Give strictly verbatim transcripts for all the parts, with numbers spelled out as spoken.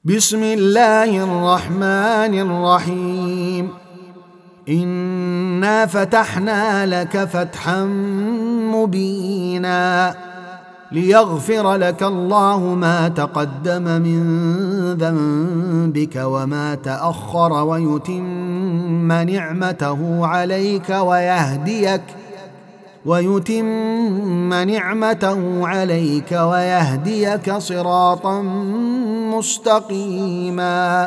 بسم الله الرحمن الرحيم. إنا فتحنا لك فتحا مبينا ليغفر لك الله ما تقدم من ذنبك وما تأخر ويتم نعمته عليك ويهديك ويتم نعمته عليك ويهديك صراطا مستقيما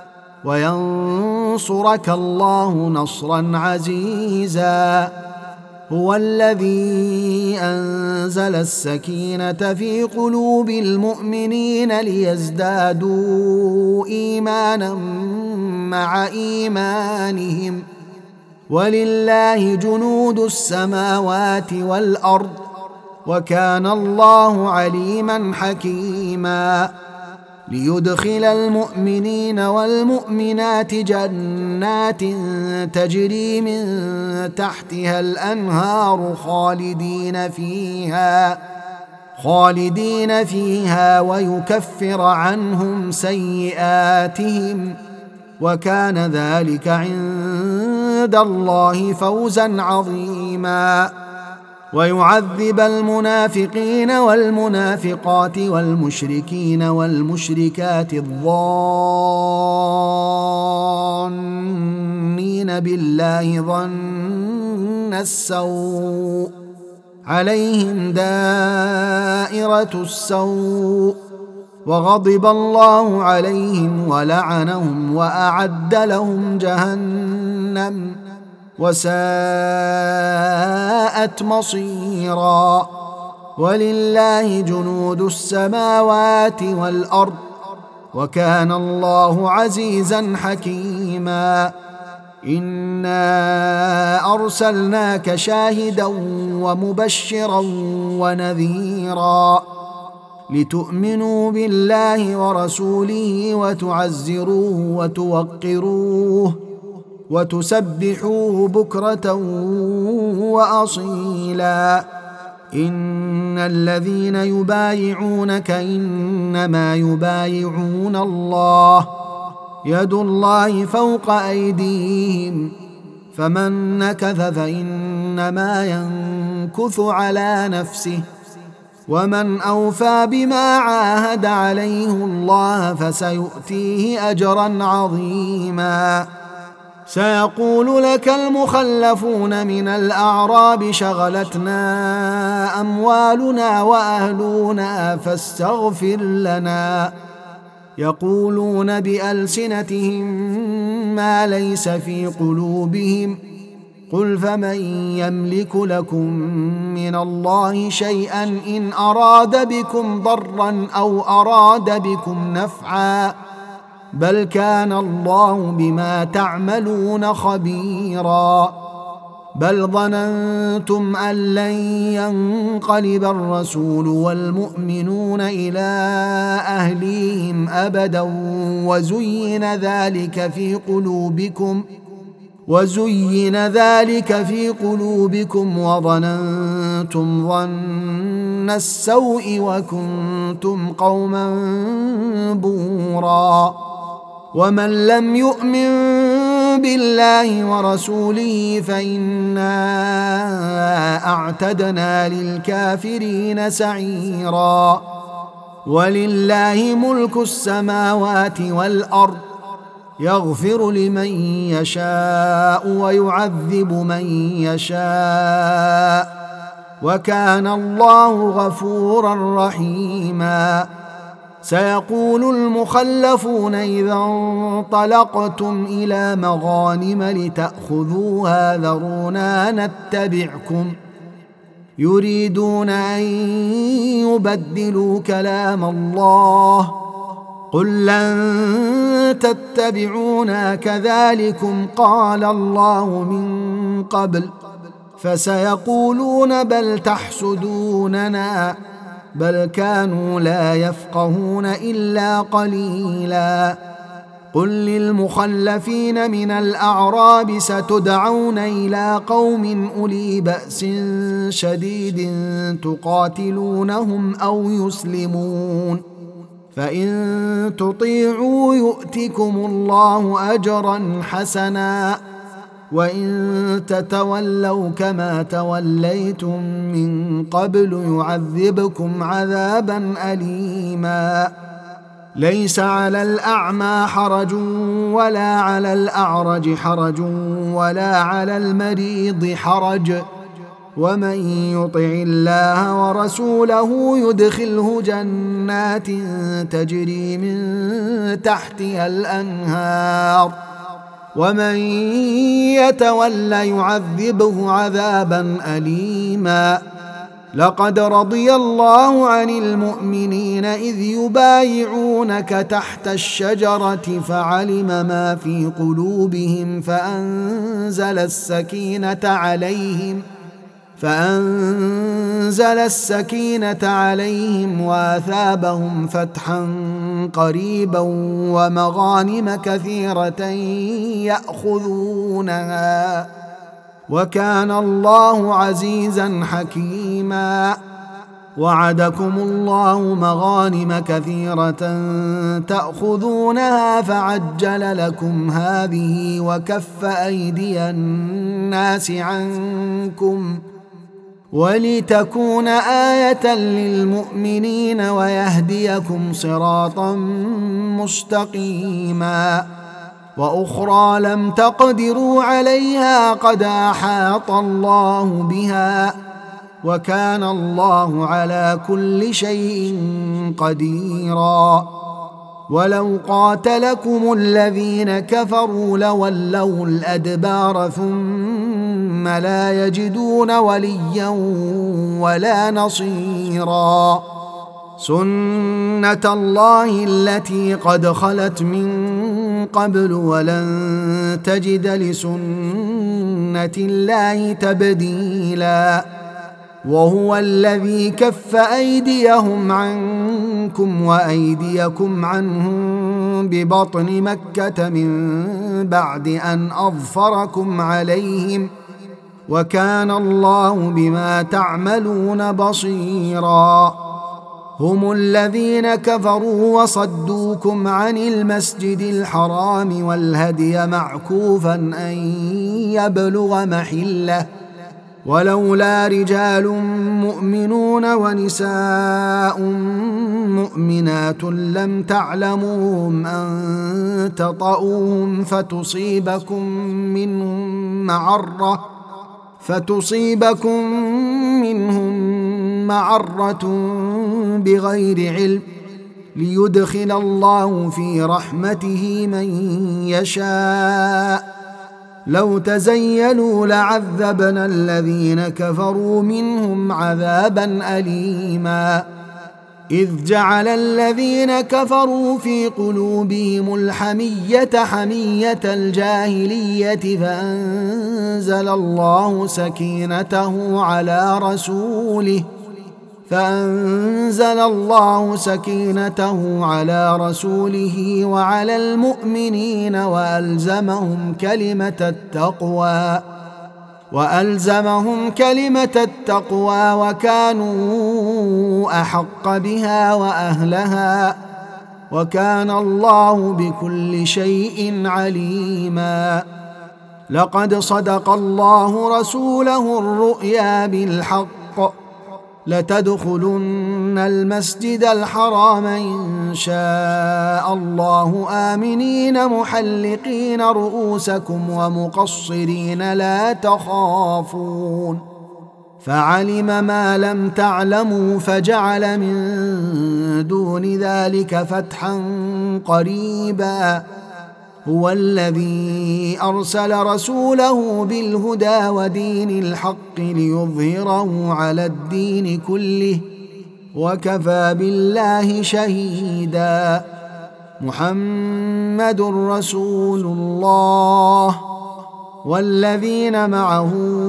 وينصرك الله نصرا عزيزا. هو الذي أنزل السكينة في قلوب المؤمنين ليزدادوا إيمانا مع إيمانهم ولله جنود السماوات والأرض وكان الله عليما حكيما. ليدخل المؤمنين والمؤمنات جنات تجري من تحتها الأنهار خالدين فيها خالدين فيها ويكفر عنهم سيئاتهم وكان ذلك عند الله فوزا عظيما. ويعذب المنافقين والمنافقات والمشركين والمشركات الظانين بالله ظن السوء عليهم دائرة السوء وغضب الله عليهم ولعنهم وأعد لهم جهنم وساءت مصيرا. ولله جنود السماوات والأرض وكان الله عزيزا حكيما. إنا أرسلناك شاهدا ومبشرا ونذيرا لتؤمنوا بالله ورسوله وتعزروه وتوقروه وتسبحوه بكرة وأصيلا. إن الذين يبايعونك إنما يبايعون الله يد الله فوق أيديهم فمن نكث فإنما ينكث على نفسه ومن أوفى بما عاهد عليه الله فسيؤتيه أجرا عظيما. سيقول لك المخلفون من الأعراب شغلتنا أموالنا وأهلنا فاستغفر لنا يقولون بألسنتهم ما ليس في قلوبهم قل فمن يملك لكم من الله شيئا إن أراد بكم ضرا أو أراد بكم نفعا بل كان الله بما تعملون خبيرا. بل ظننتم أن لن ينقلب الرسول والمؤمنون إلى أهليهم أبدا وزين ذلك في قلوبكم وزين ذلك في قلوبكم وظننتم ظن السوء وكنتم قوما بورا. ومن لم يؤمن بالله ورسوله فإنا أعتدنا للكافرين سعيرا. ولله ملك السماوات والأرض يغفر لمن يشاء ويعذب من يشاء وكان الله غفورا رحيما. سيقول المخلفون إذا انطلقتم إلى مغانم لتأخذوها ذرونا نتبعكم يريدون أن يبدلوا كلام الله قل لن تتبعونا كذلكم قال الله من قبل فسيقولون بل تحسدوننا بل كانوا لا يفقهون إلا قليلا. قل للمخلفين من الأعراب ستدعون إلى قوم أولي بأس شديد تقاتلونهم أو يسلمون فإن تطيعوا يؤتكم الله أجرا حسنا وإن تتولوا كما توليتم من قبل يعذبكم عذابا أليما ليس على الأعمى حرج ولا على الأعرج حرج ولا على المريض حرج ومن يطع الله ورسوله يدخله جنات تجري من تحتها الأنهار ومن يتول يعذبه عذابا أليما لقد رضي الله عن المؤمنين إذ يبايعونك تحت الشجرة فعلم ما في قلوبهم فأنزل السكينة عليهم فأنزل السكينة عليهم وأثابهم فتحا قريبا ومغانم كثيرة يأخذونها وكان الله عزيزا حكيما وعدكم الله مغانم كثيرة تأخذونها فعجل لكم هذه وكف أيدي الناس عنكم ولتكون آية للمؤمنين ويهديكم صراطا مستقيما وأخرى لم تقدروا عليها قد أحاط الله بها وكان الله على كل شيء قديرا ولو قاتلكم الذين كفروا لولوا الأدبار ثم لا يجدون وليا ولا نصيرا سنة الله التي قد خلت من قبل ولن تجد لسنة الله تبديلا وهو الذي كف أيديهم عنكم وأيديكم عنهم ببطن مكة من بعد أن أظفركم عليهم وكان الله بما تعملون بصيرا هم الذين كفروا وصدوكم عن المسجد الحرام والهدي معكوفا أن يبلغ محله ولولا رجال مؤمنون ونساء مؤمنات لم تعلموهم أن تطؤوهم فتصيبكم منهم معرة فتصيبكم منهم معرة بغير علم ليدخل الله في رحمته من يشاء لو تزيلوا لعذبنا الذين كفروا منهم عذابا أليما إذ جعل الذين كفروا في قلوبهم الحمية حمية الجاهلية فأنزل الله سكينته على رسوله فأنزل الله سكينته على رسوله وعلى المؤمنين وألزمهم كلمة التقوى وألزمهم كلمة التقوى وكانوا أحق بها وأهلها وكان الله بكل شيء عليما لقد صدق الله رسوله الرؤيا بالحق لتدخلن المسجد الحرام إن شاء الله آمنين محلقين رؤوسكم ومقصرين لا تخافون فعلم ما لم تعلموا فجعل من دون ذلك فتحا قريبا هو الذي أرسل رسوله بالهدى ودين الحق ليظهره على الدين كله وكفى بالله شهيدا محمد رسول الله والذين معه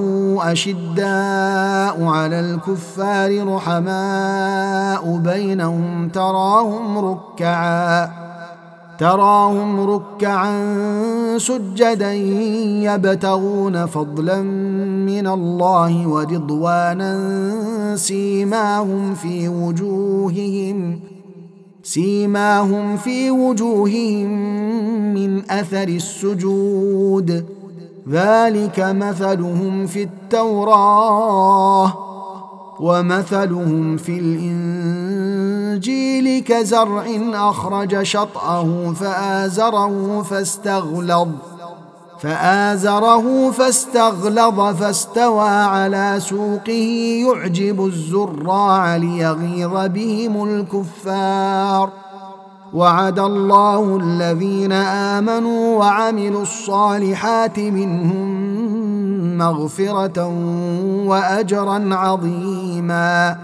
أشداء على الكفار رحماء بينهم تراهم ركعا تراهم ركعا سجدا يبتغون فضلا من الله ورضوانا سيماهم في وجوههم سيماهم في وجوههم من أثر السجود ذلك مثلهم في التوراة ومثلهم في الإنجيل كزرع أخرج شطأه فآزره فاستغلظ فآزره فاستغلظ فاستوى على سوقه يعجب الزراع ليغيظ بهم الكفار وعد الله الذين آمنوا وعملوا الصالحات منهم مغفرة وأجرا عظيما